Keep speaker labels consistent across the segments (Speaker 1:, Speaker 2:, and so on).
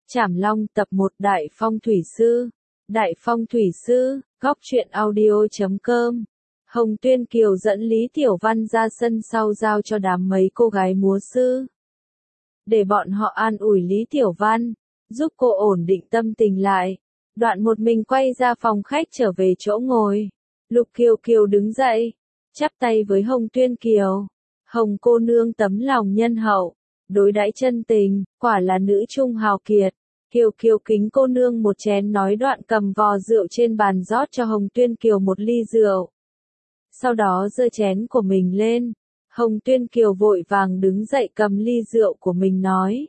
Speaker 1: Trảm Long tập 1 Đại Phong Thủy Sư. Đại Phong Thủy Sư, góc truyện audio.com. Hồng Tuyên Kiều dẫn Lý Tiểu Văn ra sân sau giao cho đám mấy cô gái múa sư. Để bọn họ an ủi Lý Tiểu Văn, giúp cô ổn định tâm tình lại. Đoạn một mình quay ra phòng khách trở về chỗ ngồi. Lục Kiều Kiều đứng dậy, chắp tay với Hồng Tuyên Kiều. Hồng cô nương tấm lòng nhân hậu, đối đãi chân tình, quả là nữ trung hào kiệt. Kiều Kiều kính cô nương một chén, nói đoạn cầm vò rượu trên bàn rót cho Hồng Tuyên Kiều một ly rượu. Sau đó giơ chén của mình lên. Hồng Tuyên Kiều vội vàng đứng dậy cầm ly rượu của mình nói.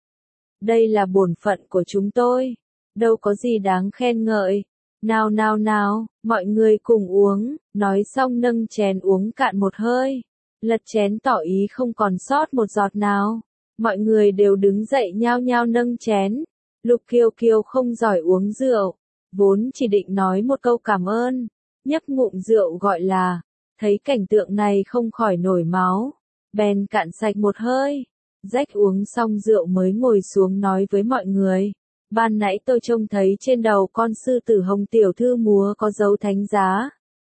Speaker 1: Đây là bổn phận của chúng tôi, đâu có gì đáng khen ngợi. Nào nào nào, mọi người cùng uống, nói xong nâng chén uống cạn một hơi. Lật chén tỏ ý không còn sót một giọt nào. Mọi người đều đứng dậy nhao nhao nâng chén. Lục Kiều Kiều không giỏi uống rượu, vốn chỉ định nói một câu cảm ơn, nhấp ngụm rượu gọi là, thấy cảnh tượng này không khỏi nổi máu, bèn cạn sạch một hơi, rách uống xong rượu mới ngồi xuống nói với mọi người. Ban nãy tôi trông thấy trên đầu con sư tử Hồng tiểu thư múa có dấu thánh giá.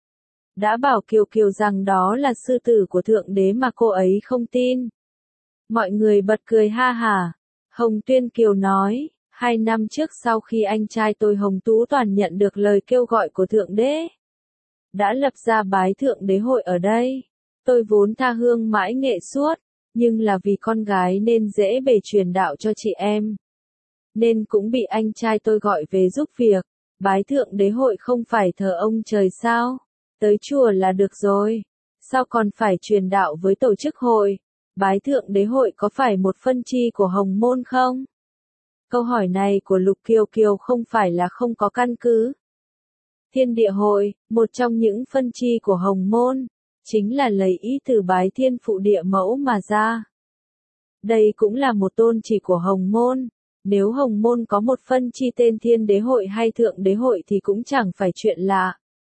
Speaker 1: Đã bảo Kiều Kiều rằng đó là sư tử của thượng đế mà cô ấy không tin. Mọi người bật cười ha hả. Hồng Tuyên Kiều nói, 2 năm trước sau khi anh trai tôi Hồng Tú Toàn nhận được lời kêu gọi của thượng đế, đã lập ra bái thượng đế hội ở đây. Tôi vốn tha hương mãi nghệ suốt, nhưng là vì con gái nên dễ bề truyền đạo cho chị em, nên cũng bị anh trai tôi gọi về giúp việc. Bái thượng đế hội không phải thờ ông trời sao? Tới chùa là được rồi, sao còn phải truyền đạo với tổ chức hội? Bái thượng đế hội có phải một phân chi của Hồng môn không? Câu hỏi này của Lục Kiều Kiều không phải là không có căn cứ. Thiên địa hội, một trong những phân chi của Hồng môn, chính là lấy ý từ bái thiên phụ địa mẫu mà ra. Đây cũng là một tôn chỉ của Hồng môn. Nếu Hồng môn có một phân chi tên thiên đế hội hay thượng đế hội thì cũng chẳng phải chuyện lạ.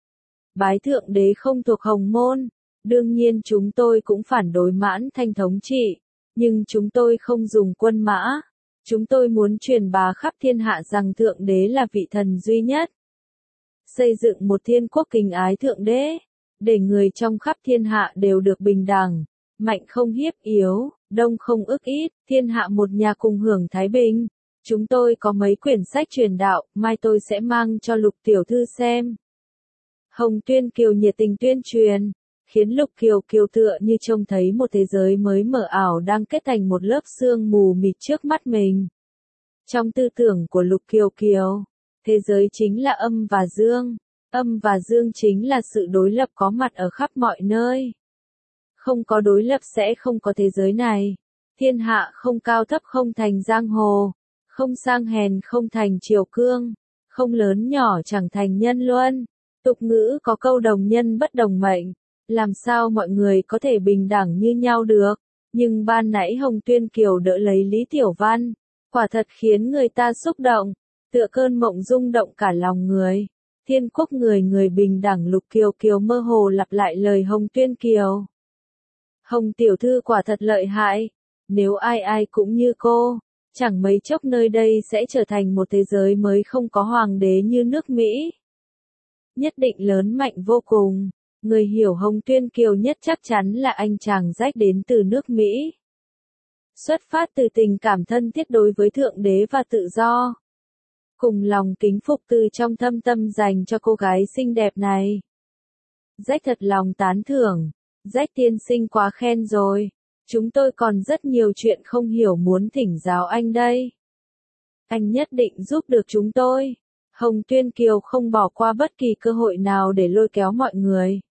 Speaker 1: Bái thượng đế không thuộc Hồng môn. Đương nhiên chúng tôi cũng phản đối Mãn Thanh thống trị, nhưng chúng tôi không dùng quân mã. Chúng tôi muốn truyền bá khắp thiên hạ rằng thượng đế là vị thần duy nhất. Xây dựng một thiên quốc kính ái thượng đế, để người trong khắp thiên hạ đều được bình đẳng, mạnh không hiếp yếu, đông không ức ít, thiên hạ một nhà cùng hưởng thái bình. Chúng tôi có mấy quyển sách truyền đạo, mai tôi sẽ mang cho Lục tiểu thư xem. Hồng Tuyên Kiều nhiệt tình tuyên truyền, khiến Lục Kiều Kiều tựa như trông thấy một thế giới mới mờ ảo đang kết thành một lớp sương mù mịt trước mắt mình. Trong tư tưởng của Lục Kiều Kiều, thế giới chính là âm và dương. Âm và dương chính là sự đối lập có mặt ở khắp mọi nơi. Không có đối lập sẽ không có thế giới này. Thiên hạ không cao thấp không thành giang hồ, không sang hèn không thành triều cương, không lớn nhỏ chẳng thành nhân luân. Tục ngữ có câu đồng nhân bất đồng mệnh. Làm sao mọi người có thể bình đẳng như nhau được? Nhưng ban nãy Hồng Tuyên Kiều đỡ lấy Lý Tiểu Văn, quả thật khiến người ta xúc động, tựa cơn mộng rung động cả lòng người. Thiên quốc người người bình đẳng. Lục Kiều Kiều mơ hồ lặp lại lời Hồng Tuyên Kiều. Hồng tiểu thư quả thật lợi hại, nếu ai ai cũng như cô, chẳng mấy chốc nơi đây sẽ trở thành một thế giới mới không có hoàng đế như nước Mỹ. Nhất định lớn mạnh vô cùng. Người hiểu Hồng Tuyên Kiều nhất chắc chắn là anh chàng rách đến từ nước Mỹ. Xuất phát từ tình cảm thân thiết đối với thượng đế và tự do. Cùng lòng kính phục từ trong thâm tâm dành cho cô gái xinh đẹp này. Rách thật lòng tán thưởng. Rách tiên sinh quá khen rồi. Chúng tôi còn rất nhiều chuyện không hiểu muốn thỉnh giáo anh đây. Anh nhất định giúp được chúng tôi. Hồng Tuyên Kiều không bỏ qua bất kỳ cơ hội nào để lôi kéo mọi người.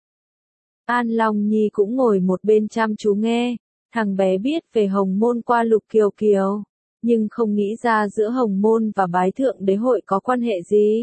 Speaker 1: An Long Nhi cũng ngồi một bên chăm chú nghe. Thằng bé biết về Hồng môn qua Lục Kiều Kiều, nhưng không nghĩ ra giữa Hồng môn và bái thượng đế hội có quan hệ gì.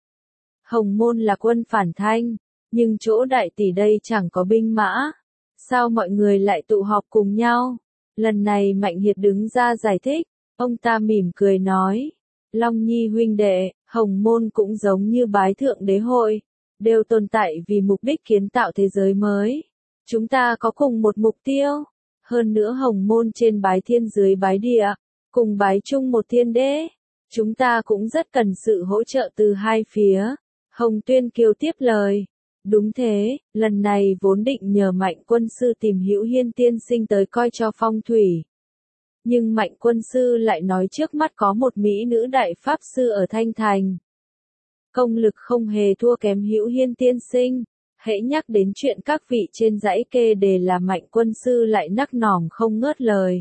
Speaker 1: Hồng môn là quân phản thanh, nhưng chỗ đại tỷ đây chẳng có binh mã. Sao mọi người lại tụ họp cùng nhau? Lần này Mạnh Hiệt đứng ra giải thích. Ông ta mỉm cười nói. Long Nhi huynh đệ, Hồng môn cũng giống như bái thượng đế hội, đều tồn tại vì mục đích kiến tạo thế giới mới. Chúng ta có cùng một mục tiêu. Hơn nữa Hồng môn trên bái thiên dưới bái địa, cùng bái chung một thiên đế. Chúng ta cũng rất cần sự hỗ trợ từ hai phía. Hồng Tuyên Kiều tiếp lời. Đúng thế, lần này vốn định nhờ Mạnh quân sư tìm Hữu Hiên tiên sinh tới coi cho phong thủy. Nhưng Mạnh quân sư lại nói trước mắt có một mỹ nữ đại pháp sư ở Thanh Thành. Công lực không hề thua kém Hữu Hiên tiên sinh. Hễ nhắc đến chuyện các vị trên dãy kê đề là Mạnh quân sư lại nắc nỏng không ngớt lời.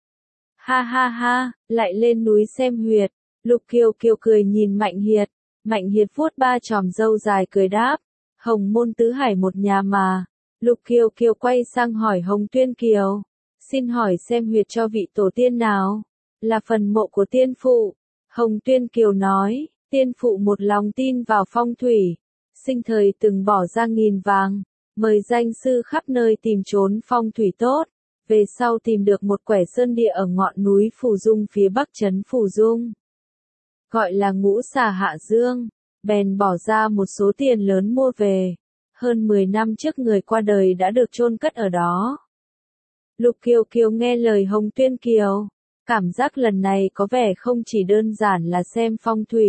Speaker 1: Ha ha ha, lại lên núi xem huyệt. Lục Kiều Kiều cười nhìn Mạnh Hiệt. Mạnh Hiệt vuốt ba chòm râu dài cười đáp. Hồng môn tứ hải một nhà mà. Lục Kiều Kiều quay sang hỏi Hồng Tuyên Kiều. Xin hỏi xem huyệt cho vị tổ tiên nào? Là phần mộ của tiên phụ. Hồng Tuyên Kiều nói, tiên phụ một lòng tin vào phong thủy. Sinh thời từng bỏ ra nghìn vàng. Mời danh sư khắp nơi tìm trốn phong thủy tốt. Về sau tìm được một quẻ sơn địa ở ngọn núi Phù Dung phía bắc trấn Phù Dung. Gọi là Ngũ Xà Hạ Dương. Bèn bỏ ra một số tiền lớn mua về. Hơn 10 năm trước người qua đời đã được chôn cất ở đó. Lục Kiều Kiều nghe lời Hồng Tuyên Kiều. Cảm giác lần này có vẻ không chỉ đơn giản là xem phong thủy.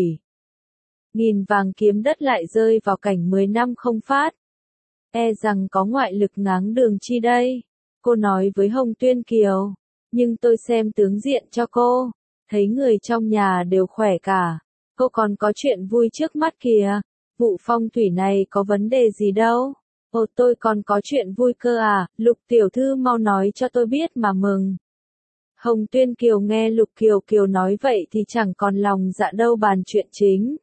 Speaker 1: Nghìn vàng kiếm đất lại rơi vào cảnh 10 năm không phát. E rằng có ngoại lực ngáng đường chi đây. Cô nói với Hồng Tuyên Kiều. Nhưng tôi xem tướng diện cho cô. Thấy người trong nhà đều khỏe cả. Cô còn có chuyện vui trước mắt kìa. Vụ phong thủy này có vấn đề gì đâu. Ồ tôi còn có chuyện vui cơ à. Lục tiểu thư mau nói cho tôi biết mà mừng. Hồng Tuyên Kiều nghe Lục Kiều Kiều nói vậy thì chẳng còn lòng dạ đâu bàn chuyện chính.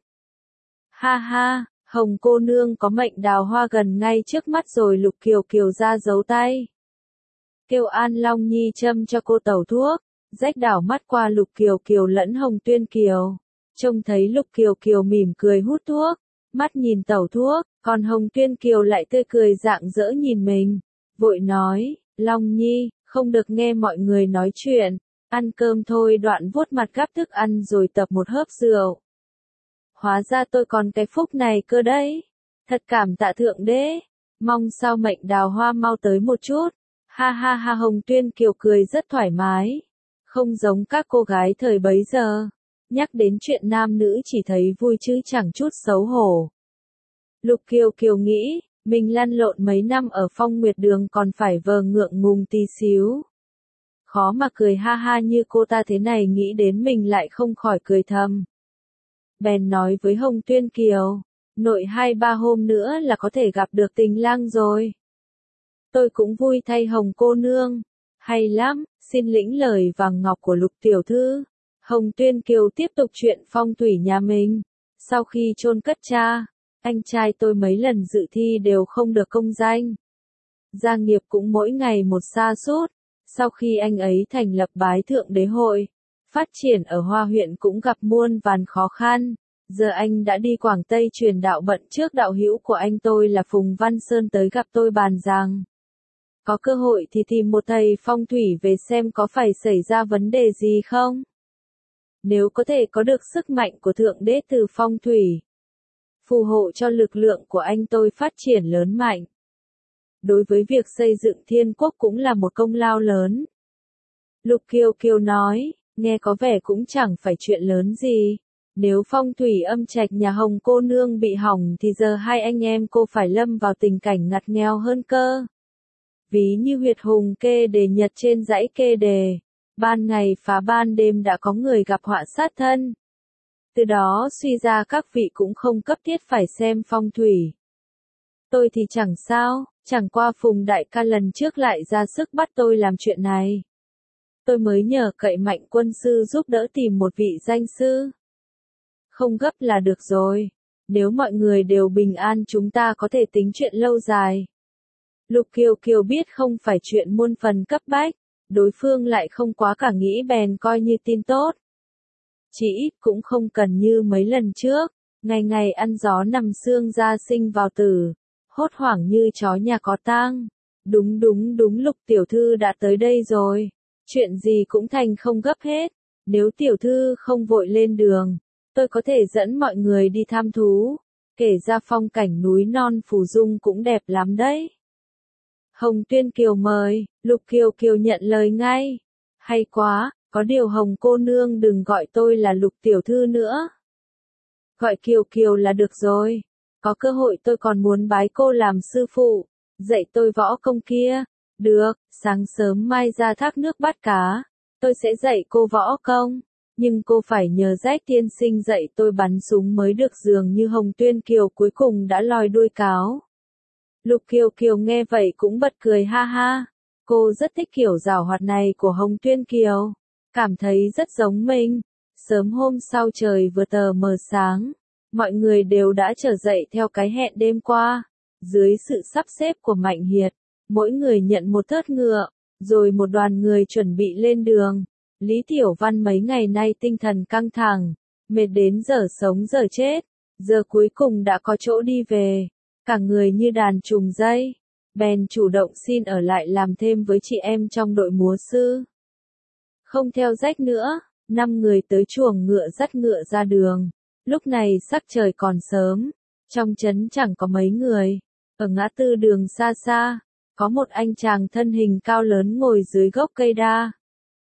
Speaker 1: Ha ha, Hồng cô nương có mệnh đào hoa gần ngay trước mắt rồi. Lục Kiều Kiều ra giấu tay. Kêu An Long Nhi châm cho cô tẩu thuốc. Rách đảo mắt qua Lục Kiều Kiều lẫn Hồng Tuyên Kiều. Trông thấy Lục Kiều Kiều mỉm cười hút thuốc. Mắt nhìn tẩu thuốc. Còn Hồng Tuyên Kiều lại tươi cười rạng rỡ nhìn mình. Vội nói, Long Nhi, không được nghe mọi người nói chuyện. Ăn cơm thôi. Đoạn vuốt mặt gắp thức ăn rồi tập một hớp rượu. Hóa ra tôi còn cái phúc này cơ đấy. Thật cảm tạ thượng đế. Mong sao mệnh đào hoa mau tới một chút. Ha ha ha. Hồng Tuyên Kiều cười rất thoải mái. Không giống các cô gái thời bấy giờ. Nhắc đến chuyện nam nữ chỉ thấy vui chứ chẳng chút xấu hổ. Lục Kiều Kiều nghĩ, mình lăn lộn mấy năm ở Phong Nguyệt Đường còn phải vờ ngượng ngùng tí xíu. Khó mà cười ha ha như cô ta thế này, nghĩ đến mình lại không khỏi cười thầm. Bèn nói với Hồng Tuyên Kiều, nội 2-3 hôm nữa là có thể gặp được tình lang rồi. Tôi cũng vui thay Hồng cô nương. Hay lắm, xin lĩnh lời vàng ngọc của Lục tiểu thư. Hồng Tuyên Kiều tiếp tục chuyện phong thủy nhà mình. Sau khi chôn cất cha, anh trai tôi mấy lần dự thi đều không được công danh. Gia nghiệp cũng mỗi ngày một sa sút. Sau khi anh ấy thành lập Bái Thượng Đế Hội, phát triển ở Hoa huyện cũng gặp muôn vàn khó khăn. Giờ anh đã đi Quảng Tây truyền đạo, bận trước đạo hữu của anh tôi là Phùng Văn Sơn tới gặp tôi bàn rằng có cơ hội thì tìm một thầy phong thủy về xem có phải xảy ra vấn đề gì không. Nếu có thể có được sức mạnh của Thượng Đế từ phong thủy, phù hộ cho lực lượng của anh tôi phát triển lớn mạnh. Đối với việc xây dựng thiên quốc cũng là một công lao lớn. Lục Kiều Kiều nói, nghe có vẻ cũng chẳng phải chuyện lớn gì. Nếu phong thủy âm trạch nhà Hồng cô nương bị hỏng thì giờ hai anh em cô phải lâm vào tình cảnh ngặt nghèo hơn cơ. Ví như huyệt hùng kê đề nhật trên dãy kê đề, ban ngày phá ban đêm đã có người gặp họa sát thân. Từ đó suy ra các vị cũng không cấp thiết phải xem phong thủy. Tôi thì chẳng sao, chẳng qua Phùng đại ca lần trước lại ra sức bắt tôi làm chuyện này. Tôi mới nhờ cậy Mạnh quân sư giúp đỡ tìm một vị danh sư. Không gấp là được rồi. Nếu mọi người đều bình an chúng ta có thể tính chuyện lâu dài. Lục Kiều Kiều biết không phải chuyện muôn phần cấp bách, đối phương lại không quá cả nghĩ bèn coi như tin tốt. Chỉ ít cũng không cần như mấy lần trước, ngày ngày ăn gió nằm xương ra sinh vào tử, hốt hoảng như chó nhà có tang. Đúng Lục tiểu thư đã tới đây rồi. Chuyện gì cũng thành không gấp hết. Nếu tiểu thư không vội lên đường, tôi có thể dẫn mọi người đi tham thú. Kể ra phong cảnh núi non Phù Dung cũng đẹp lắm đấy. Hồng Tuyên Kiều mời, Lục Kiều Kiều nhận lời ngay. Hay quá, Có điều Hồng cô nương đừng gọi tôi là Lục tiểu thư nữa. Gọi Kiều Kiều là được rồi. Có cơ hội tôi còn muốn bái cô làm sư phụ, dạy tôi võ công kia. Được, sáng sớm mai ra thác nước bắt cá, tôi sẽ dạy cô võ công. Nhưng cô phải nhờ Rách tiên sinh dạy tôi bắn súng mới được, dường như Hồng Tuyên Kiều cuối cùng đã lòi đuôi cáo. Lục Kiều Kiều nghe vậy cũng bật cười ha ha. Cô rất thích kiểu giảo hoạt này của Hồng Tuyên Kiều, cảm thấy rất giống mình. Sớm hôm sau trời vừa tờ mờ sáng, mọi người đều đã trở dậy theo cái hẹn đêm qua. Dưới sự sắp xếp của Mạnh Hiệt, mỗi người nhận một thớt ngựa, rồi một đoàn người chuẩn bị lên đường. Lý Tiểu Văn mấy ngày nay tinh thần căng thẳng, mệt đến giờ sống giờ chết, giờ cuối cùng đã có chỗ đi về, cả người như đàn trùng dây, bèn chủ động xin ở lại làm thêm với chị em trong đội múa sư. Không theo Rách nữa, 5 người tới chuồng ngựa dắt ngựa ra đường. Lúc này sắc trời còn sớm, trong trấn chẳng có mấy người. Ở ngã tư đường xa xa, có một anh chàng thân hình cao lớn ngồi dưới gốc cây đa.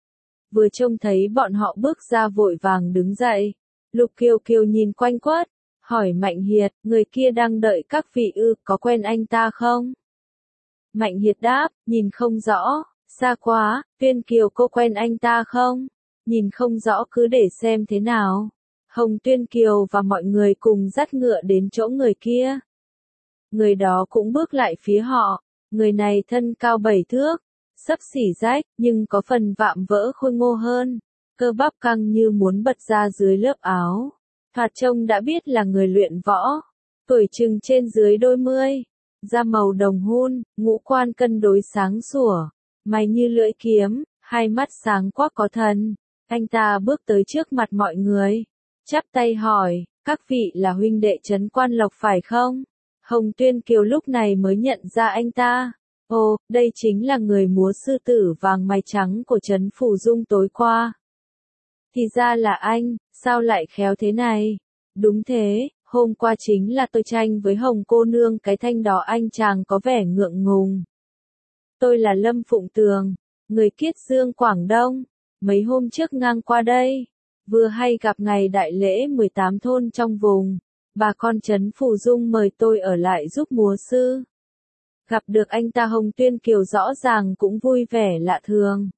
Speaker 1: Vừa trông thấy bọn họ bước ra vội vàng đứng dậy. Lục Kiều Kiều nhìn quanh quất, hỏi Mạnh Hiệt, người kia đang đợi các vị ư, có quen anh ta không? Mạnh Hiệt đáp, nhìn không rõ, xa quá. Tuyên Kiều cô quen anh ta không? Nhìn không rõ cứ để xem thế nào. Hồng Tuyên Kiều và mọi người cùng dắt ngựa đến chỗ người kia. Người đó cũng bước lại phía họ. Người này thân cao 7 thước, xấp xỉ Rách, nhưng có phần vạm vỡ khôi ngô hơn. Cơ bắp căng như muốn bật ra dưới lớp áo. Thoạt trông đã biết là người luyện võ. Tuổi chừng trên dưới đôi mươi. Da màu đồng hun, ngũ quan cân đối sáng sủa. Mày như lưỡi kiếm, hai mắt sáng quắc có thần. Anh ta bước tới trước mặt mọi người, chắp tay hỏi, các vị là huynh đệ trấn Quan Lộc phải không? Hồng Tuyên Kiều lúc này mới nhận ra anh ta. Ồ, đây chính là người múa sư tử vàng mày trắng của trấn Phủ Dung tối qua. Thì ra là anh, sao lại khéo thế này? Đúng thế, hôm qua chính là tôi tranh với Hồng cô nương cái thanh đó, anh chàng có vẻ ngượng ngùng. Tôi là Lâm Phụng Tường, người Kiết Dương Quảng Đông. Mấy hôm trước ngang qua đây, vừa hay gặp ngày đại lễ 18 thôn trong vùng, bà con trấn Phủ Dung mời tôi ở lại giúp múa sư. Gặp được anh ta Hồng Tuyên Kiều rõ ràng cũng vui vẻ lạ thường.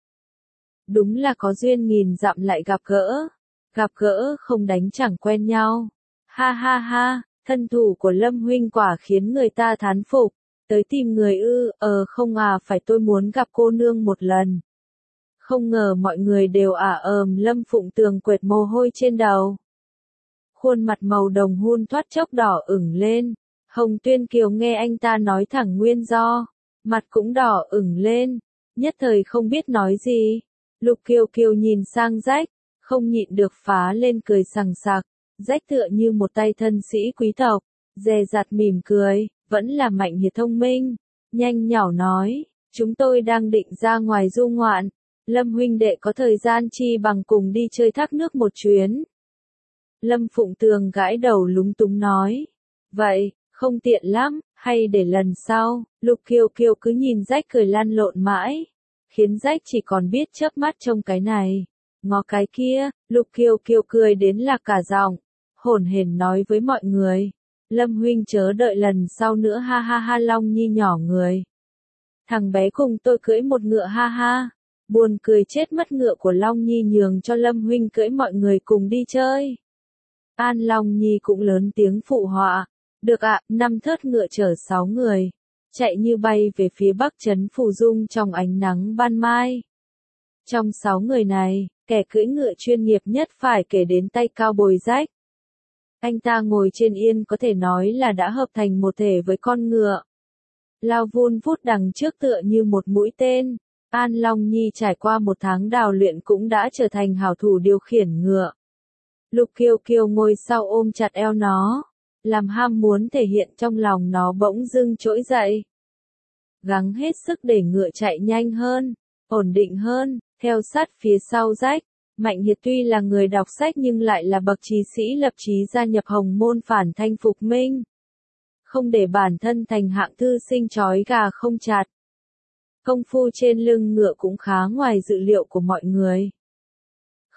Speaker 1: Đúng là có duyên nghìn dặm lại gặp gỡ không đánh chẳng quen nhau. Ha ha ha, thân thủ của Lâm huynh quả khiến người ta thán phục. Tới tìm người ư, không à, phải tôi muốn gặp cô nương một lần. Không ngờ mọi người đều Lâm Phụng Tường quệt mồ hôi trên đầu. Khuôn mặt màu đồng hun thoát chốc đỏ ửng lên. Hồng Tuyên Kiều nghe anh ta nói thẳng nguyên do, mặt cũng đỏ ửng lên, nhất thời không biết nói gì. Lục Kiều Kiều nhìn sang Rách, không nhịn được phá lên cười sằng sặc. Rách tựa như một tay thân sĩ quý tộc, dè dặt mỉm cười, vẫn là Mạnh Hiệt thông minh, nhanh nhảu nói, chúng tôi đang định ra ngoài du ngoạn. Lâm huynh đệ có thời gian chi bằng cùng đi chơi thác nước một chuyến. Lâm Phụng Tường gãi đầu lúng túng nói. Vậy, không tiện lắm, hay để lần sau. Lục Kiều Kiều cứ nhìn Rách cười lăn lộn mãi, khiến Rách chỉ còn biết chớp mắt trông cái này, ngó cái kia. Lục Kiều Kiều cười đến lạc cả giọng, hổn hển nói với mọi người. Lâm huynh chớ đợi lần sau nữa, ha ha ha. Long Nhi nhỏ người. Thằng bé cùng tôi cưỡi một ngựa, ha ha. Buồn cười chết mất, ngựa của Long Nhi nhường cho Lâm huynh cưỡi, mọi người cùng đi chơi. An Long Nhi cũng lớn tiếng phụ họa. Được ạ, 5 thớt ngựa chở 6 người, chạy như bay về phía bắc trấn Phủ Dung trong ánh nắng ban mai. Trong 6 người này, kẻ cưỡi ngựa chuyên nghiệp nhất phải kể đến tay cao bồi Rách. Anh ta ngồi trên yên có thể nói là đã hợp thành một thể với con ngựa. Lao vun vút đằng trước tựa như một mũi tên. An Long Nhi trải qua một tháng đào luyện cũng đã trở thành hảo thủ điều khiển ngựa. Lục Kiều Kiều ngồi sau ôm chặt eo nó, làm ham muốn thể hiện trong lòng nó bỗng dưng trỗi dậy. Gắng hết sức để ngựa chạy nhanh hơn, ổn định hơn, theo sát phía sau Rách. Mạnh Hiệt tuy là người đọc sách nhưng lại là bậc trí sĩ lập chí gia nhập Hồng môn phản thanh phục minh. Không để bản thân thành hạng thư sinh trói gà không chặt. Công phu trên lưng ngựa cũng khá ngoài dự liệu của mọi người.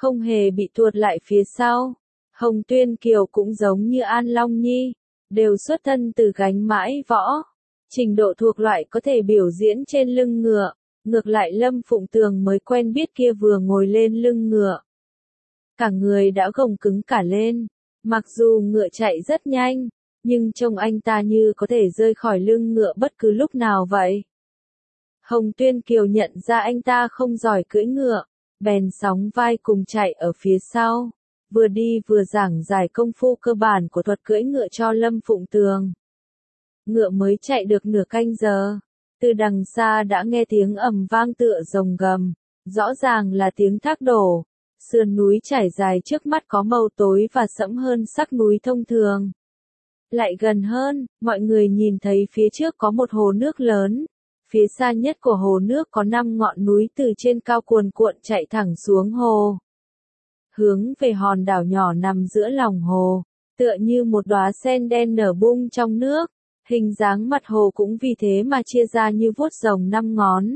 Speaker 1: không hề bị tuột lại phía sau. Hồng Tuyên Kiều cũng giống như An Long Nhi, đều xuất thân từ gánh mãi võ. Trình độ thuộc loại có thể biểu diễn trên lưng ngựa, ngược lại Lâm Phụng Tường mới quen biết kia vừa ngồi lên lưng ngựa. Cả người đã gồng cứng cả lên, mặc dù ngựa chạy rất nhanh, nhưng trông anh ta như có thể rơi khỏi lưng ngựa bất cứ lúc nào vậy. Hồng Tuyên Kiều nhận ra anh ta không giỏi cưỡi ngựa, bèn sóng vai cùng chạy ở phía sau, vừa đi vừa giảng giải công phu cơ bản của thuật cưỡi ngựa cho Lâm Phụng Tường. Ngựa mới chạy được nửa canh giờ, từ đằng xa đã nghe tiếng ầm vang tựa rồng gầm, rõ ràng là tiếng thác đổ. Sườn núi trải dài trước mắt có màu tối và sẫm hơn sắc núi thông thường. Lại gần hơn, mọi người nhìn thấy phía trước có một hồ nước lớn. Phía xa nhất của hồ nước có 5 ngọn núi từ trên cao cuồn cuộn chạy thẳng xuống hồ. Hướng về hòn đảo nhỏ nằm giữa lòng hồ, tựa như một đóa sen đen nở bung trong nước. Hình dáng mặt hồ cũng vì thế mà chia ra như vuốt rồng 5 ngón.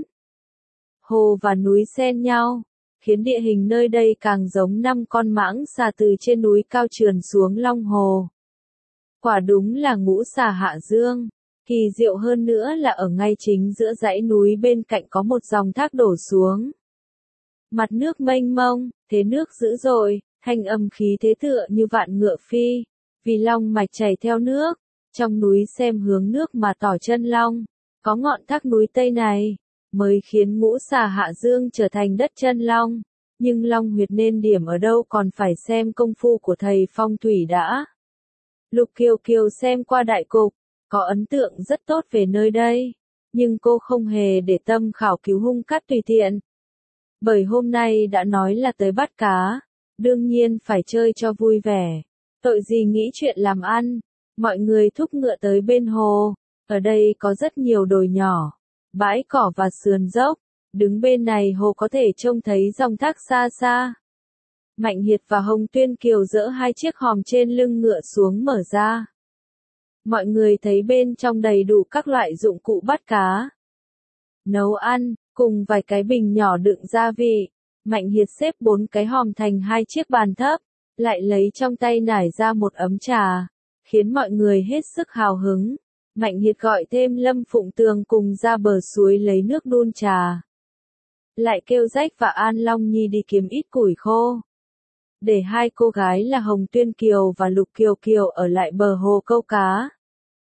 Speaker 1: Hồ và núi xen nhau, khiến địa hình nơi đây càng giống 5 con mãng xà từ trên núi cao trườn xuống long hồ. Quả đúng là ngũ xà hạ dương. Kỳ diệu hơn nữa là ở ngay chính giữa dãy núi bên cạnh có một dòng thác đổ xuống. Mặt nước mênh mông, thế nước dữ dội, thanh âm khí thế tựa như vạn ngựa phi, vì long mạch chảy theo nước, trong núi xem hướng nước mà tỏ chân long, có ngọn thác núi Tây này, mới khiến ngũ xà hạ dương trở thành đất chân long, nhưng long huyệt nên điểm ở đâu còn phải xem công phu của thầy phong thủy đã. Lục Kiều Kiều xem qua đại cục, có ấn tượng rất tốt về nơi đây, nhưng cô không hề để tâm khảo cứu hung cát tùy tiện. Bởi hôm nay đã nói là tới bắt cá, đương nhiên phải chơi cho vui vẻ, tội gì nghĩ chuyện làm ăn. Mọi người thúc ngựa tới bên hồ, ở đây có rất nhiều đồi nhỏ, bãi cỏ và sườn dốc, đứng bên này hồ có thể trông thấy dòng thác xa xa. Mạnh Hiệt và Hồng Tuyên Kiều dỡ 2 chiếc hòm trên lưng ngựa xuống mở ra. Mọi người thấy bên trong đầy đủ các loại dụng cụ bắt cá, nấu ăn, cùng vài cái bình nhỏ đựng gia vị. Mạnh Hiệt xếp 4 cái hòm thành 2 chiếc bàn thấp, lại lấy trong tay nải ra một ấm trà, khiến mọi người hết sức hào hứng. Mạnh Hiệt gọi thêm Lâm Phụng Tường cùng ra bờ suối lấy nước đun trà. Lại kêu Rách và An Long Nhi đi kiếm ít củi khô, để 2 cô gái là Hồng Tuyên Kiều và Lục Kiều Kiều ở lại bờ hồ câu cá.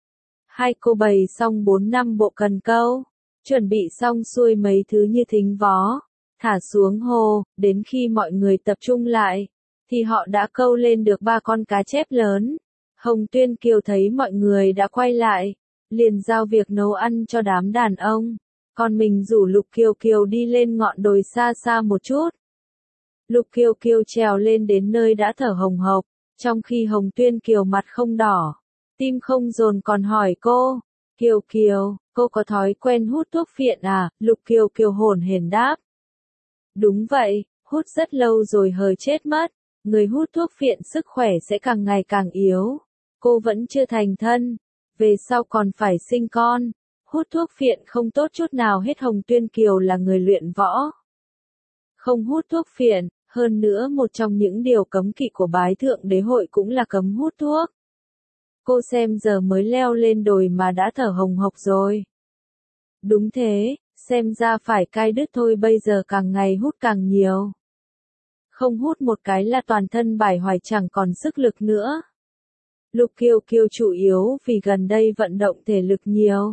Speaker 1: 2 cô bày xong 4-5 bộ cần câu, chuẩn bị xong xuôi mấy thứ như thính vó, thả xuống hồ, đến khi mọi người tập trung lại, thì họ đã câu lên được 3 con cá chép lớn. Hồng Tuyên Kiều thấy mọi người đã quay lại, liền giao việc nấu ăn cho đám đàn ông, còn mình rủ Lục Kiều Kiều đi lên ngọn đồi xa xa một chút. Lục Kiều Kiều trèo lên đến nơi đã thở hồng hộc, trong khi Hồng Tuyên Kiều mặt không đỏ, tim không dồn còn hỏi cô, Kiều Kiều, cô có thói quen hút thuốc phiện à? Lục Kiều Kiều hổn hển đáp. Đúng vậy, hút rất lâu rồi hờ chết mất, người hút thuốc phiện sức khỏe sẽ càng ngày càng yếu. Cô vẫn chưa thành thân, về sau còn phải sinh con, hút thuốc phiện không tốt chút nào hết. Hồng Tuyên Kiều là người luyện võ, không hút thuốc phiện, hơn nữa một trong những điều cấm kỵ của bái thượng đế hội cũng là cấm hút thuốc. Cô xem giờ mới leo lên đồi mà đã thở hồng hộc rồi. Đúng thế, xem ra phải cai đứt thôi, bây giờ càng ngày hút càng nhiều. Không hút một cái là toàn thân bải hoài chẳng còn sức lực nữa. Lục Kiều Kiều chủ yếu vì gần đây vận động thể lực nhiều,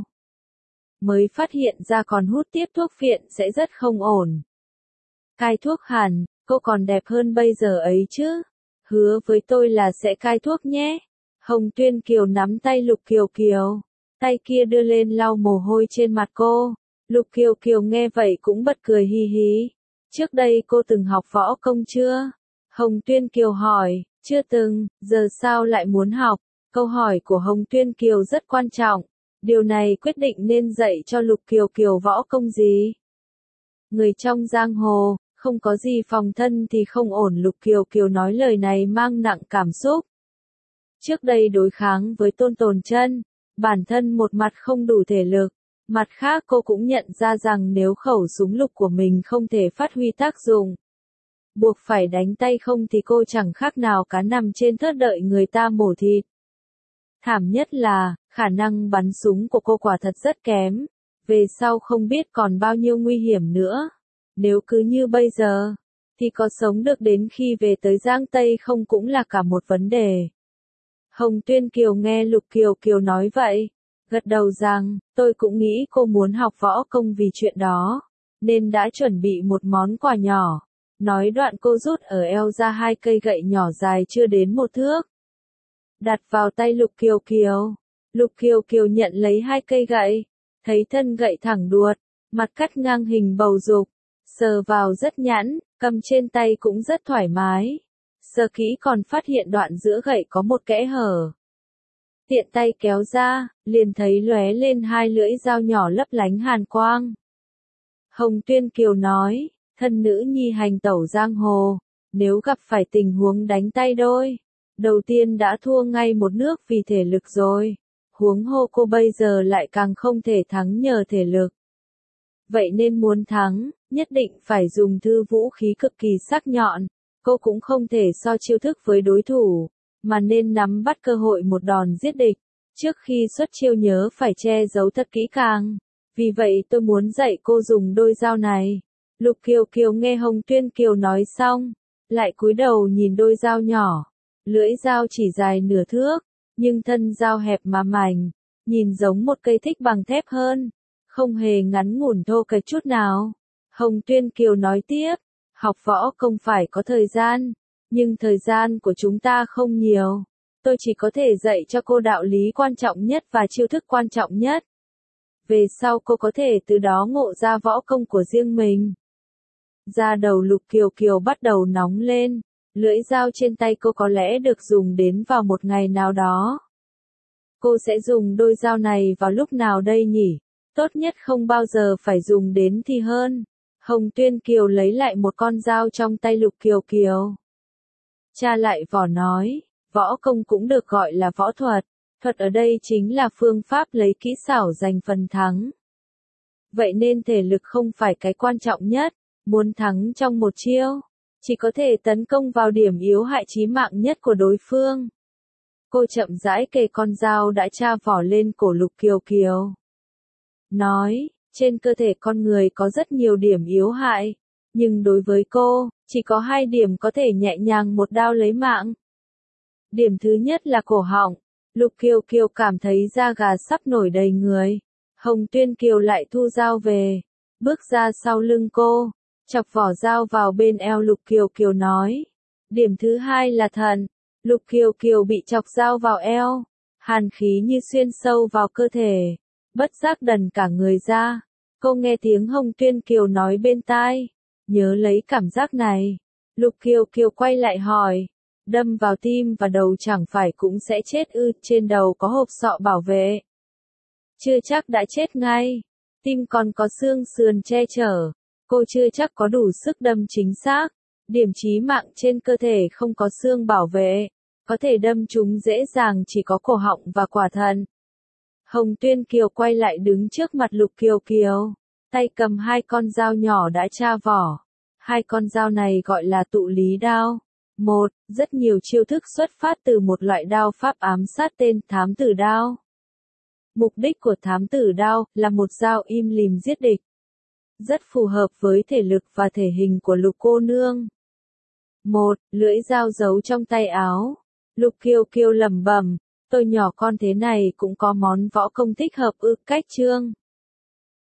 Speaker 1: mới phát hiện ra còn hút tiếp thuốc phiện sẽ rất không ổn. Cai thuốc hẳn, cô còn đẹp hơn bây giờ ấy chứ. Hứa với tôi là sẽ cai thuốc nhé. Hồng Tuyên Kiều nắm tay Lục Kiều Kiều, tay kia đưa lên lau mồ hôi trên mặt cô. Lục Kiều Kiều nghe vậy cũng bật cười hi hí. Trước đây cô từng học võ công chưa? Hồng Tuyên Kiều hỏi. Chưa từng, giờ sao lại muốn học? Câu hỏi của Hồng Tuyên Kiều rất quan trọng. Điều này quyết định nên dạy cho Lục Kiều Kiều võ công gì. Người trong giang hồ, không có gì phòng thân thì không ổn. Lục Kiều Kiều nói lời này mang nặng cảm xúc. Trước đây đối kháng với Tôn Tồn Chân, bản thân một mặt không đủ thể lực, mặt khác cô cũng nhận ra rằng nếu khẩu súng lục của mình không thể phát huy tác dụng, buộc phải đánh tay không thì cô chẳng khác nào cá nằm trên thớt đợi người ta mổ thịt. Thảm nhất là, khả năng bắn súng của cô quả thật rất kém, về sau không biết còn bao nhiêu nguy hiểm nữa. Nếu cứ như bây giờ, thì có sống được đến khi về tới Giang Tây không cũng là cả một vấn đề. Hồng Tuyên Kiều nghe Lục Kiều Kiều nói vậy, gật đầu rằng, tôi cũng nghĩ cô muốn học võ công vì chuyện đó, nên đã chuẩn bị một món quà nhỏ. Nói đoạn cô rút ở eo ra 2 cây gậy nhỏ dài chưa đến 1 thước. Đặt vào tay Lục Kiều Kiều. Lục Kiều Kiều nhận lấy 2 cây gậy, thấy thân gậy thẳng đuột, mặt cắt ngang hình bầu dục, sờ vào rất nhẵn, cầm trên tay cũng rất thoải mái. Sờ kỹ còn phát hiện đoạn giữa gậy có một kẽ hở. Tiện tay kéo ra, liền thấy lóe lên 2 lưỡi dao nhỏ lấp lánh hàn quang. Hồng Tuyên Kiều nói, thân nữ nhi hành tẩu giang hồ, nếu gặp phải tình huống đánh tay đôi, đầu tiên đã thua ngay một nước vì thể lực rồi, huống hồ cô bây giờ lại càng không thể thắng nhờ thể lực. Vậy nên muốn thắng, nhất định phải dùng thư vũ khí cực kỳ sắc nhọn, cô cũng không thể so chiêu thức với đối thủ, mà nên nắm bắt cơ hội một đòn giết địch, trước khi xuất chiêu nhớ phải che giấu thật kỹ càng. Vì vậy tôi muốn dạy cô dùng đôi dao này. Lục Kiều Kiều nghe Hồng Tuyên Kiều nói xong, lại cúi đầu nhìn đôi dao nhỏ. Lưỡi dao chỉ dài nửa thước, nhưng thân dao hẹp mà mảnh, nhìn giống một cây thích bằng thép hơn, không hề ngắn ngủn thô kệch chút nào. Hồng Tuyên Kiều nói tiếp, học võ không phải có thời gian, nhưng thời gian của chúng ta không nhiều. Tôi chỉ có thể dạy cho cô đạo lý quan trọng nhất và chiêu thức quan trọng nhất. Về sau cô có thể từ đó ngộ ra võ công của riêng mình. Da đầu Lục Kiều Kiều bắt đầu nóng lên, lưỡi dao trên tay cô có lẽ được dùng đến vào một ngày nào đó. Cô sẽ dùng đôi dao này vào lúc nào đây nhỉ? Tốt nhất không bao giờ phải dùng đến thì hơn. Hồng Tuyên Kiều lấy lại một con dao trong tay Lục Kiều Kiều. Tra lại vỏ nói, võ công cũng được gọi là võ thuật. Thuật ở đây chính là phương pháp lấy kỹ xảo giành phần thắng. Vậy nên thể lực không phải cái quan trọng nhất, muốn thắng trong một chiêu, chỉ có thể tấn công vào điểm yếu hại chí mạng nhất của đối phương. Cô chậm rãi kề con dao đã tra vỏ lên cổ Lục Kiều Kiều. Nói, trên cơ thể con người có rất nhiều điểm yếu hại, nhưng đối với cô, chỉ có 2 điểm có thể nhẹ nhàng một đao lấy mạng. Điểm thứ nhất là cổ họng. Lục Kiều Kiều cảm thấy da gà sắp nổi đầy người. Hồng Tuyên Kiều lại thu dao về, bước ra sau lưng cô, chọc vỏ dao vào bên eo Lục Kiều Kiều nói. Điểm thứ 2 là thận. Lục Kiều Kiều bị chọc dao vào eo, hàn khí như xuyên sâu vào cơ thể, bất giác đần cả người ra. Cô nghe tiếng Hồng Tuyên Kiều nói bên tai, nhớ lấy cảm giác này. Lục Kiều Kiều quay lại hỏi, đâm vào tim và đầu chẳng phải cũng sẽ chết ư? Trên đầu có hộp sọ bảo vệ, chưa chắc đã chết ngay. Tim còn có xương sườn che chở, cô chưa chắc có đủ sức đâm chính xác. Điểm chí mạng trên cơ thể không có xương bảo vệ, có thể đâm chúng dễ dàng chỉ có cổ họng và quả thận. Hồng Tuyên Kiều quay lại đứng trước mặt Lục Kiều Kiều, tay cầm 2 con dao nhỏ đã tra vỏ. 2 con dao này gọi là tụ lý đao. Rất nhiều chiêu thức xuất phát từ một loại đao pháp ám sát tên thám tử đao. Mục đích của thám tử đao là một dao im lìm giết địch. Rất phù hợp với thể lực và thể hình của Lục cô nương. Lưỡi dao giấu trong tay áo. Lục Kiều Kiều lẩm bẩm, tôi nhỏ con thế này cũng có món võ công thích hợp ư? Cách chương